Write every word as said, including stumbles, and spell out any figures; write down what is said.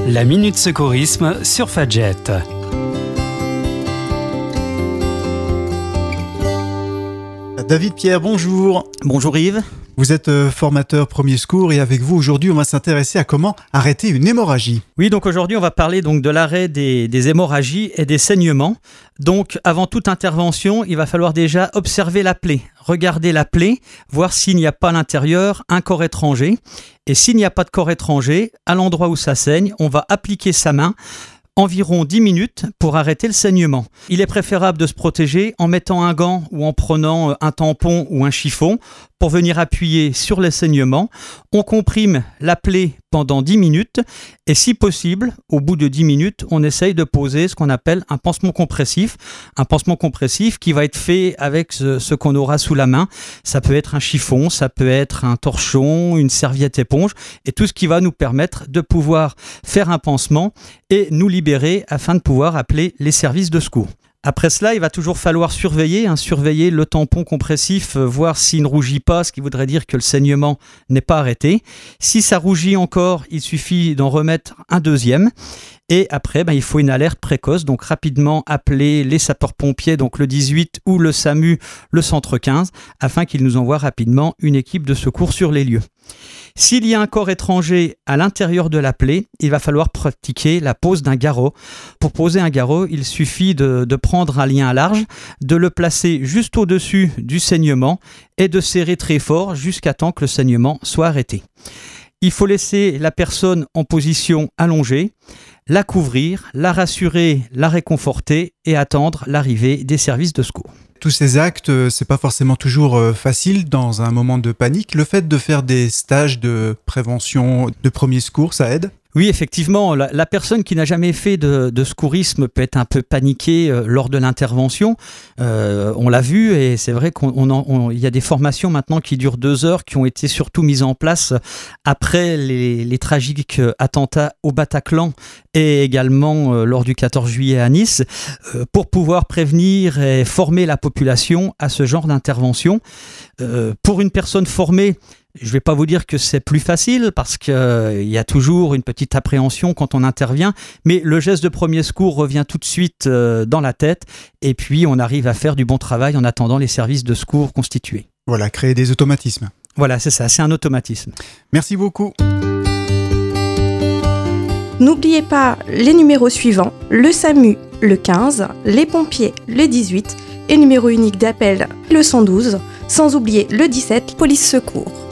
La Minute Secourisme sur Fadjet. David Pierre, bonjour. Bonjour Yves. Vous êtes formateur premier secours et avec vous aujourd'hui on va s'intéresser à comment arrêter une hémorragie. Oui, donc aujourd'hui on va parler donc de l'arrêt des, des hémorragies et des saignements. Donc avant toute intervention, il va falloir déjà observer la plaie, regarder la plaie, voir s'il n'y a pas à l'intérieur un corps étranger. Et s'il n'y a pas de corps étranger, à l'endroit où ça saigne, on va appliquer sa main environ dix minutes pour arrêter le saignement. Il est préférable de se protéger en mettant un gant ou en prenant un tampon ou un chiffon pour venir appuyer sur les saignements. On comprime la plaie pendant dix minutes et si possible, au bout de dix minutes, on essaye de poser ce qu'on appelle un pansement compressif. Un pansement compressif qui va être fait avec ce, ce qu'on aura sous la main. Ça peut être un chiffon, ça peut être un torchon, une serviette éponge et tout ce qui va nous permettre de pouvoir faire un pansement et nous libérer afin de pouvoir appeler les services de secours. Après cela, il va toujours falloir surveiller, hein, surveiller le tampon compressif, euh, voir s'il ne rougit pas, ce qui voudrait dire que le saignement n'est pas arrêté. Si ça rougit encore, il suffit d'en remettre un deuxième. Et après, ben, il faut une alerte précoce, donc rapidement appeler les sapeurs-pompiers, donc le dix-huit ou le SAMU, le centre quinze, afin qu'ils nous envoient rapidement une équipe de secours sur les lieux. S'il y a un corps étranger à l'intérieur de la plaie, il va falloir pratiquer la pose d'un garrot. Pour poser un garrot, il suffit de, de prendre un lien large, de le placer juste au-dessus du saignement et de serrer très fort jusqu'à temps que le saignement soit arrêté. Il faut laisser la personne en position allongée, la couvrir, la rassurer, la réconforter et attendre l'arrivée des services de secours. Tous ces actes, c'est pas forcément toujours facile dans un moment de panique. Le fait de faire des stages de prévention de premier secours, ça aide ? Oui, effectivement, la, la personne qui n'a jamais fait de, de secourisme peut être un peu paniquée euh, lors de l'intervention. Euh, on l'a vu et c'est vrai qu'il y a des formations maintenant qui durent deux heures qui ont été surtout mises en place après les, les tragiques attentats au Bataclan et également euh, lors du quatorze juillet à Nice euh, pour pouvoir prévenir et former la population à ce genre d'intervention. Euh, pour une personne formée, je ne vais pas vous dire que c'est plus facile parce qu'il euh, y a toujours une petite appréhension quand on intervient, mais le geste de premier secours revient tout de suite euh, dans la tête et puis on arrive à faire du bon travail en attendant les services de secours constitués. Voilà, créer des automatismes. Voilà, c'est ça, c'est un automatisme. Merci beaucoup. N'oubliez pas les numéros suivants, le SAMU, le quinze, les pompiers, le dix-huit et numéro unique d'appel, le cent douze, sans oublier le dix-sept, police secours.